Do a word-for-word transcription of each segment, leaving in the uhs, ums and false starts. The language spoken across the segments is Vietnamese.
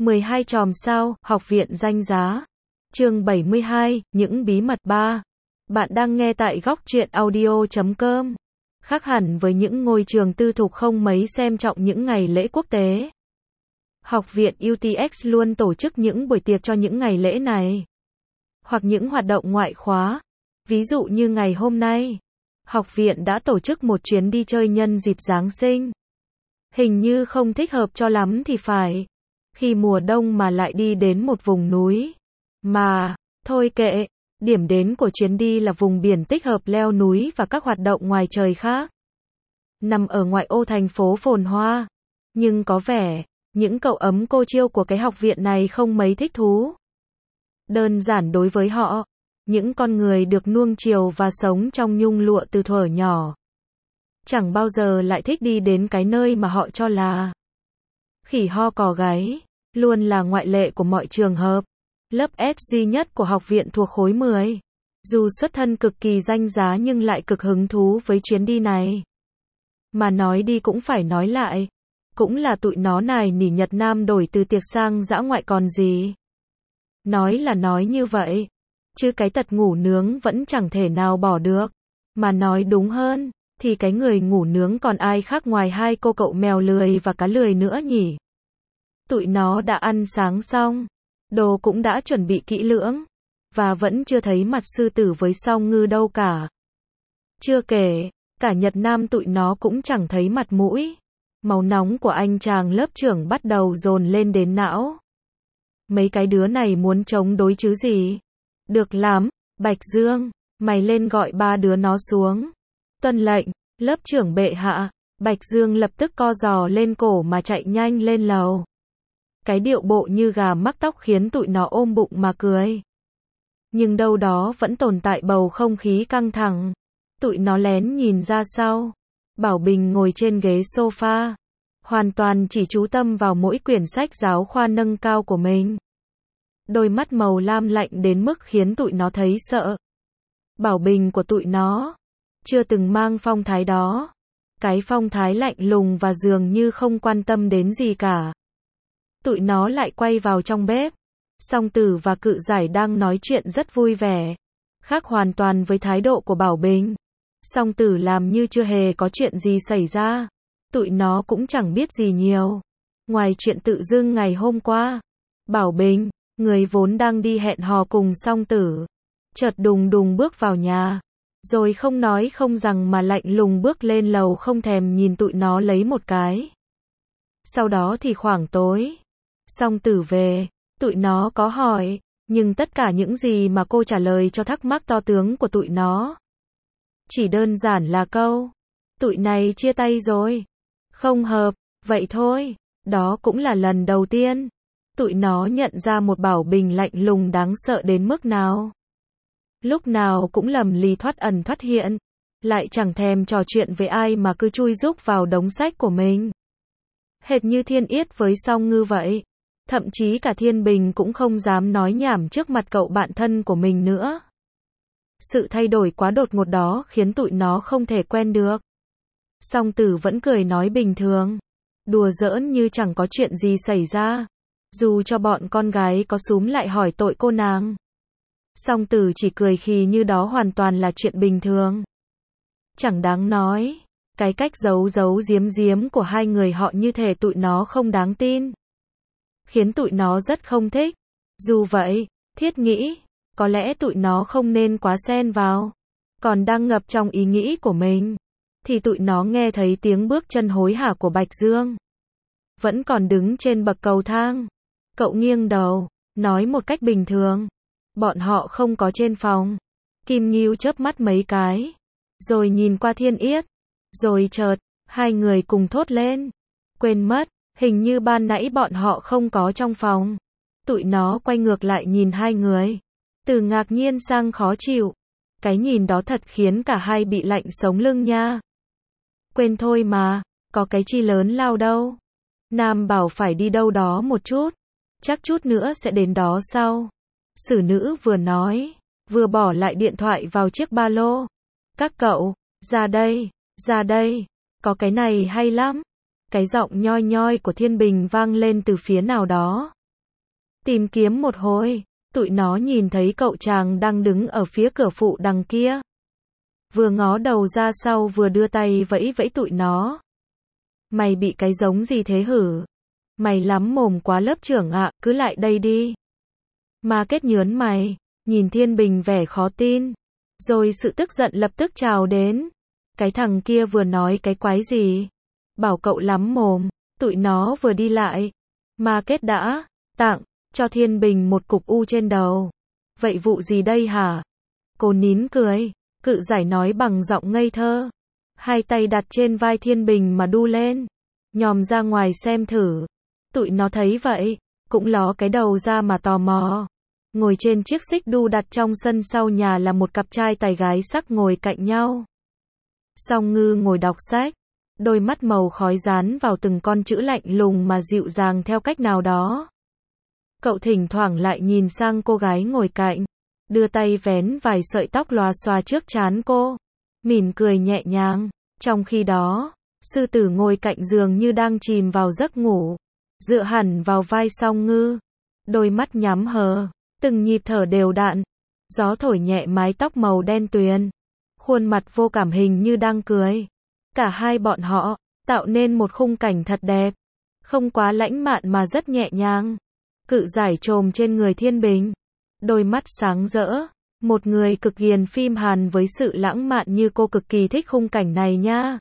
mười hai chòm sao, học viện danh giá. Chương bảy mươi hai, những bí mật ba. Bạn đang nghe tại góc truyện audio chấm com. Khác hẳn với những ngôi trường tư thục không mấy xem trọng những ngày lễ quốc tế. Học viện u tê ích luôn tổ chức những buổi tiệc cho những ngày lễ này. Hoặc những hoạt động ngoại khóa. Ví dụ như ngày hôm nay, học viện đã tổ chức một chuyến đi chơi nhân dịp Giáng sinh. Hình như không thích hợp cho lắm thì phải. Khi mùa đông mà lại đi đến một vùng núi. Mà, thôi kệ, điểm đến của chuyến đi là vùng biển tích hợp leo núi và các hoạt động ngoài trời khác. Nằm ở ngoại ô thành phố phồn hoa. Nhưng có vẻ, những cậu ấm cô chiêu của cái học viện này không mấy thích thú. Đơn giản đối với họ, những con người được nuông chiều và sống trong nhung lụa từ thuở nhỏ. Chẳng bao giờ lại thích đi đến cái nơi mà họ cho là khỉ ho cò gáy, luôn là ngoại lệ của mọi trường hợp. Lớp S duy nhất của học viện thuộc khối mười. Dù xuất thân cực kỳ danh giá nhưng lại cực hứng thú với chuyến đi này. Mà nói đi cũng phải nói lại. Cũng là tụi nó nài nỉ Nhật Nam đổi từ tiệc sang dã ngoại còn gì. Nói là nói như vậy. Chứ cái tật ngủ nướng vẫn chẳng thể nào bỏ được. Mà nói đúng hơn, thì cái người ngủ nướng còn ai khác ngoài hai cô cậu mèo lười và cá lười nữa nhỉ. Tụi nó đã ăn sáng xong. Đồ cũng đã chuẩn bị kỹ lưỡng. Và vẫn chưa thấy mặt sư tử với song ngư đâu cả. Chưa kể, cả Nhật Nam tụi nó cũng chẳng thấy mặt mũi. Máu nóng của anh chàng lớp trưởng bắt đầu dồn lên đến não. Mấy cái đứa này muốn chống đối chứ gì. Được lắm, Bạch Dương, mày lên gọi ba đứa nó xuống. Tuân lệnh, lớp trưởng bệ hạ. Bạch Dương lập tức co giò lên cổ mà chạy nhanh lên lầu. Cái điệu bộ như gà mắc tóc khiến tụi nó ôm bụng mà cười. Nhưng đâu đó vẫn tồn tại bầu không khí căng thẳng. Tụi nó lén nhìn ra sau. Bảo Bình ngồi trên ghế sofa. Hoàn toàn chỉ chú tâm vào mỗi quyển sách giáo khoa nâng cao của mình. Đôi mắt màu lam lạnh đến mức khiến tụi nó thấy sợ. Bảo Bình của tụi nó chưa từng mang phong thái đó. Cái phong thái lạnh lùng và dường như không quan tâm đến gì cả. Tụi nó lại quay vào trong bếp. Song Tử và Cự Giải đang nói chuyện rất vui vẻ. Khác hoàn toàn với thái độ của Bảo Bình. Song Tử làm như chưa hề có chuyện gì xảy ra. Tụi nó cũng chẳng biết gì nhiều. Ngoài chuyện tự dưng ngày hôm qua. Bảo Bình, người vốn đang đi hẹn hò cùng Song Tử, chợt đùng đùng bước vào nhà. Rồi không nói không rằng mà lạnh lùng bước lên lầu không thèm nhìn tụi nó lấy một cái. Sau đó thì khoảng tối. Song Tử về, tụi nó có hỏi, nhưng tất cả những gì mà cô trả lời cho thắc mắc to tướng của tụi nó. Chỉ đơn giản là câu, tụi này chia tay rồi. Không hợp, vậy thôi. Đó cũng là lần đầu tiên. Tụi nó nhận ra một Bảo Bình lạnh lùng đáng sợ đến mức nào. Lúc nào cũng lầm lì thoát ẩn thoát hiện. Lại chẳng thèm trò chuyện với ai mà cứ chui rúc vào đống sách của mình. Hệt như Thiên Yết với Song Ngư vậy. Thậm chí cả Thiên Bình cũng không dám nói nhảm trước mặt cậu bạn thân của mình nữa. Sự thay đổi quá đột ngột đó khiến tụi nó không thể quen được. Song Tử vẫn cười nói bình thường. Đùa giỡn như chẳng có chuyện gì xảy ra. Dù cho bọn con gái có xúm lại hỏi tội cô nàng. Song Tử chỉ cười khì như đó hoàn toàn là chuyện bình thường. Chẳng đáng nói. Cái cách giấu giấu giếm giếm của hai người họ như thể tụi nó không đáng tin. Khiến tụi nó rất không thích. Dù vậy, Thiết nghĩ, có lẽ tụi nó không nên quá xen vào. Còn đang ngập trong ý nghĩ của mình. Thì tụi nó nghe thấy tiếng bước chân hối hả của Bạch Dương. Vẫn còn đứng trên bậc cầu thang. Cậu nghiêng đầu, nói một cách bình thường. Bọn họ không có trên phòng. Kim Ngưu chớp mắt mấy cái. Rồi nhìn qua Thiên Yết. Rồi chợt, hai người cùng thốt lên. Quên mất, hình như ban nãy bọn họ không có trong phòng. Tụi nó quay ngược lại nhìn hai người. Từ ngạc nhiên sang khó chịu. Cái nhìn đó thật khiến cả hai bị lạnh sống lưng nha. Quên thôi mà, có cái chi lớn lao đâu. Nam bảo phải đi đâu đó một chút. Chắc chút nữa sẽ đến đó sau. Sử nữ vừa nói, vừa bỏ lại điện thoại vào chiếc ba lô. Các cậu, ra đây, ra đây, có cái này hay lắm. Cái giọng nhoi nhoi của Thiên Bình vang lên từ phía nào đó. Tìm kiếm một hồi, tụi nó nhìn thấy cậu chàng đang đứng ở phía cửa phụ đằng kia. Vừa ngó đầu ra sau vừa đưa tay vẫy vẫy tụi nó. Mày bị cái giống gì thế hử? Mày lắm mồm quá lớp trưởng ạ, cứ lại đây đi. Ma Kết nhớn mày, nhìn Thiên Bình vẻ khó tin. Rồi sự tức giận lập tức trào đến. Cái thằng kia vừa nói cái quái gì? Bảo cậu lắm mồm, tụi nó vừa đi lại. Ma Kết đã tặng cho Thiên Bình một cục u trên đầu. Vậy vụ gì đây hả? Cô nín cười, Cự Giải nói bằng giọng ngây thơ. Hai tay đặt trên vai Thiên Bình mà đu lên. Nhòm ra ngoài xem thử. Tụi nó thấy vậy, cũng ló cái đầu ra mà tò mò. Ngồi trên chiếc xích đu đặt trong sân sau nhà là một cặp trai tài gái sắc ngồi cạnh nhau. Song Ngư ngồi đọc sách, đôi mắt màu khói dán vào từng con chữ lạnh lùng mà dịu dàng theo cách nào đó. Cậu thỉnh thoảng lại nhìn sang cô gái ngồi cạnh, đưa tay vén vài sợi tóc lòa xòa trước trán cô, mỉm cười nhẹ nhàng. Trong khi đó, Sư Tử ngồi cạnh giường như đang chìm vào giấc ngủ, dựa hẳn vào vai Song Ngư, đôi mắt nhắm hờ, từng nhịp thở đều đặn. Gió thổi nhẹ mái tóc màu đen tuyền, khuôn mặt vô cảm hình như đang cười. Cả hai bọn họ tạo nên một khung cảnh thật đẹp, không quá lãnh mạn mà rất nhẹ nhàng. Cự Giải chồm trên người Thiên Bình, đôi mắt sáng rỡ. Một người cực ghiền phim Hàn với sự lãng mạn như cô cực kỳ thích khung cảnh này nha.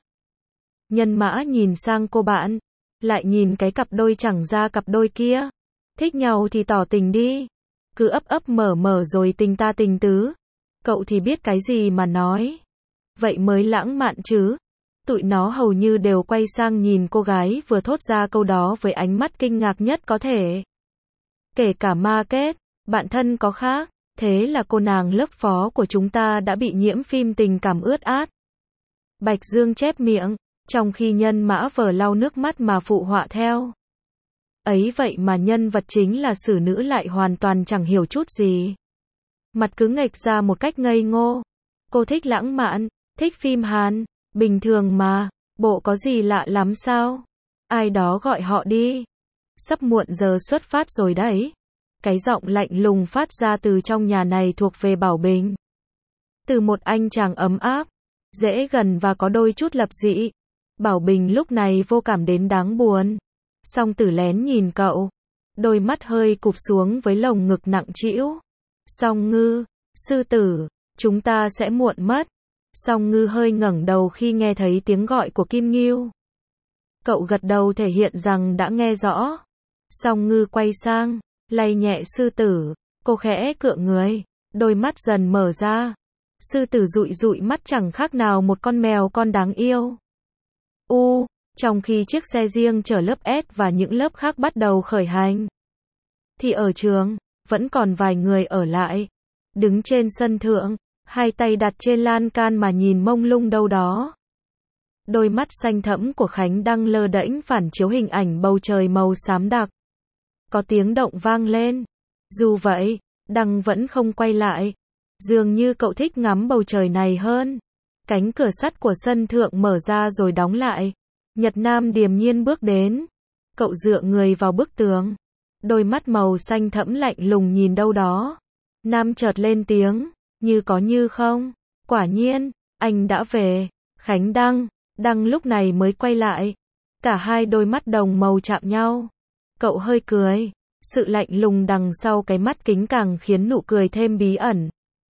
Nhân Mã nhìn sang cô bạn, lại nhìn cái cặp đôi chẳng ra cặp đôi kia. Thích nhau thì tỏ tình đi, cứ ấp ấp mở mở rồi tình ta tình tứ. Cậu thì biết cái gì mà nói. Vậy mới lãng mạn chứ. Tụi nó hầu như đều quay sang nhìn cô gái vừa thốt ra câu đó với ánh mắt kinh ngạc nhất có thể. Kể cả Ma Kết, bạn thân có khác. Thế là cô nàng lớp phó của chúng ta đã bị nhiễm phim tình cảm ướt át. Bạch Dương chép miệng, trong khi Nhân Mã vờ lau nước mắt mà phụ họa theo. Ấy vậy mà nhân vật chính là xử nữ lại hoàn toàn chẳng hiểu chút gì. Mặt cứ nghệch ra một cách ngây ngô. Cô thích lãng mạn, thích phim Hàn, bình thường mà, bộ có gì lạ lắm sao? Ai đó gọi họ đi. Sắp muộn giờ xuất phát rồi đấy. Cái giọng lạnh lùng phát ra từ trong nhà này thuộc về Bảo Bình. Từ một anh chàng ấm áp, dễ gần và có đôi chút lập dị. Bảo Bình lúc này vô cảm đến đáng buồn. Song Tử lén nhìn cậu, đôi mắt hơi cụp xuống với lồng ngực nặng trĩu. Song Ngư, Sư Tử, chúng ta sẽ muộn mất. Song Ngư hơi ngẩng đầu khi nghe thấy tiếng gọi của Kim Ngưu. Cậu gật đầu thể hiện rằng đã nghe rõ. Song Ngư quay sang, lay nhẹ Sư Tử, cô khẽ cựa người, đôi mắt dần mở ra. Sư Tử dụi dụi mắt chẳng khác nào một con mèo con đáng yêu. U, trong khi chiếc xe riêng chở lớp S và những lớp khác bắt đầu khởi hành, thì ở trường, vẫn còn vài người ở lại. Đứng trên sân thượng, hai tay đặt trên lan can mà nhìn mông lung đâu đó. Đôi mắt xanh thẫm của Khánh Đăng lơ đễnh phản chiếu hình ảnh bầu trời màu xám đặc. Có tiếng động vang lên. Dù vậy, Đăng vẫn không quay lại. Dường như cậu thích ngắm bầu trời này hơn. Cánh cửa sắt của sân thượng mở ra rồi đóng lại. Nhật Nam điềm nhiên bước đến. Cậu dựa người vào bức tường. Đôi mắt màu xanh thẫm lạnh lùng nhìn đâu đó. Nam chợt lên tiếng, như có như không. Quả nhiên, anh đã về. Khánh Đăng, Đăng lúc này mới quay lại. Cả hai đôi mắt đồng màu chạm nhau. Cậu hơi cười. Sự lạnh lùng đằng sau cái mắt kính càng khiến nụ cười thêm bí ẩn.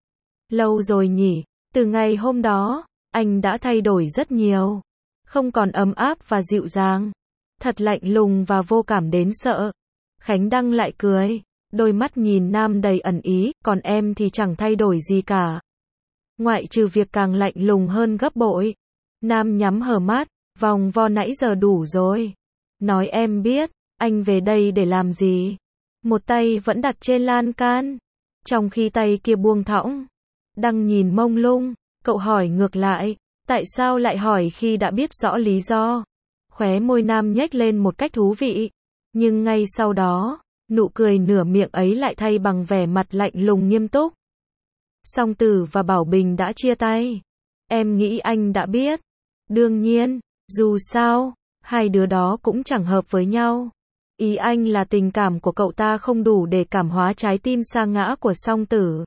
Lâu rồi nhỉ, từ ngày hôm đó, anh đã thay đổi rất nhiều. Không còn ấm áp và dịu dàng. Thật lạnh lùng và vô cảm đến sợ. Khánh Đăng lại cười. Đôi mắt nhìn Nam đầy ẩn ý, còn em thì chẳng thay đổi gì cả. Ngoại trừ việc càng lạnh lùng hơn gấp bội. Nam nhắm hờ mắt, vòng vo nãy giờ đủ rồi. Nói em biết, anh về đây để làm gì? Một tay vẫn đặt trên lan can, trong khi tay kia buông thõng. Đăng nhìn mông lung, cậu hỏi ngược lại, tại sao lại hỏi khi đã biết rõ lý do? Khóe môi Nam nhếch lên một cách thú vị, nhưng ngay sau đó, nụ cười nửa miệng ấy lại thay bằng vẻ mặt lạnh lùng nghiêm túc. Song Tử và Bảo Bình đã chia tay. Em nghĩ anh đã biết. Đương nhiên, dù sao, hai đứa đó cũng chẳng hợp với nhau. Ý anh là tình cảm của cậu ta không đủ để cảm hóa trái tim sa ngã của song tử.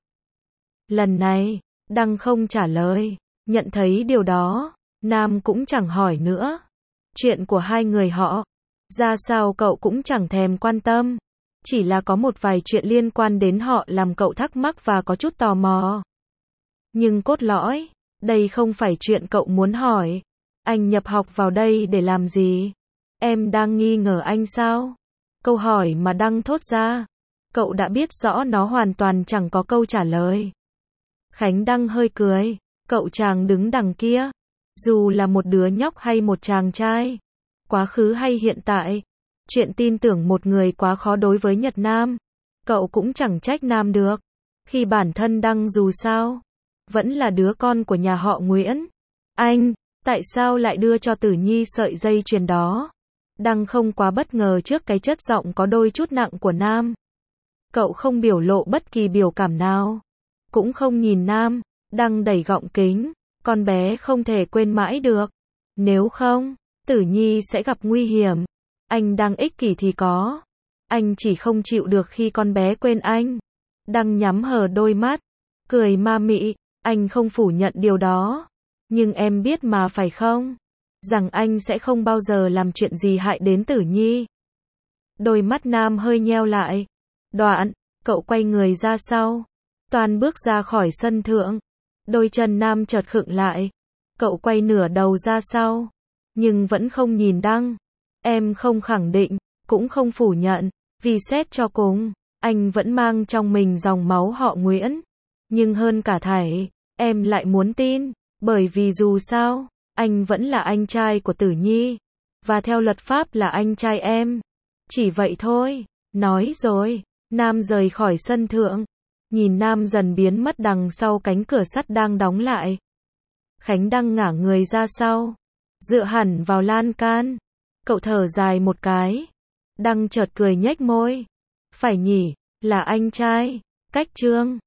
Lần này, Đăng không trả lời. Nhận thấy điều đó, Nam cũng chẳng hỏi nữa. Chuyện của hai người họ, ra sao cậu cũng chẳng thèm quan tâm. Chỉ là có một vài chuyện liên quan đến họ làm cậu thắc mắc và có chút tò mò. Nhưng cốt lõi, đây không phải chuyện cậu muốn hỏi. Anh nhập học vào đây để làm gì? Em đang nghi ngờ anh sao? Câu hỏi mà Đăng thốt ra, cậu đã biết rõ nó hoàn toàn chẳng có câu trả lời. Khánh Đăng hơi cười, cậu chàng đứng đằng kia, dù là một đứa nhóc hay một chàng trai, quá khứ hay hiện tại, chuyện tin tưởng một người quá khó đối với Nhật Nam, cậu cũng chẳng trách Nam được, khi bản thân Đăng dù sao, vẫn là đứa con của nhà họ Nguyễn. Anh, tại sao lại đưa cho Tử Nhi sợi dây chuyền đó? Đăng không quá bất ngờ trước cái chất giọng có đôi chút nặng của Nam. Cậu không biểu lộ bất kỳ biểu cảm nào, cũng không nhìn Nam. Đăng đẩy gọng kính, con bé không thể quên mãi được. Nếu không, Tử Nhi sẽ gặp nguy hiểm. Anh đang ích kỷ thì có. Anh chỉ không chịu được khi con bé quên anh. Đăng nhắm hờ đôi mắt, cười ma mị. Anh không phủ nhận điều đó. Nhưng em biết mà phải không? Rằng anh sẽ không bao giờ làm chuyện gì hại đến Tử Nhi. Đôi mắt Nam hơi nheo lại. Đoạn, cậu quay người ra sau. Toàn bước ra khỏi sân thượng. Đôi chân Nam chợt khựng lại. Cậu quay nửa đầu ra sau. Nhưng vẫn không nhìn Đăng. Em không khẳng định, cũng không phủ nhận. Vì xét cho cùng, anh vẫn mang trong mình dòng máu họ Nguyễn. Nhưng hơn cả thảy, em lại muốn tin. Bởi vì dù sao, anh vẫn là anh trai của Tử Nhi. Và theo luật pháp là anh trai em. Chỉ vậy thôi. Nói rồi, Nam rời khỏi sân thượng. Nhìn Nam dần biến mất đằng sau cánh cửa sắt đang đóng lại. Khánh Đăng ngả người ra sau, dựa hẳn vào lan can. Cậu thở dài một cái. Đăng chợt cười nhếch môi. Phải nhỉ, là anh trai. Cách Trương.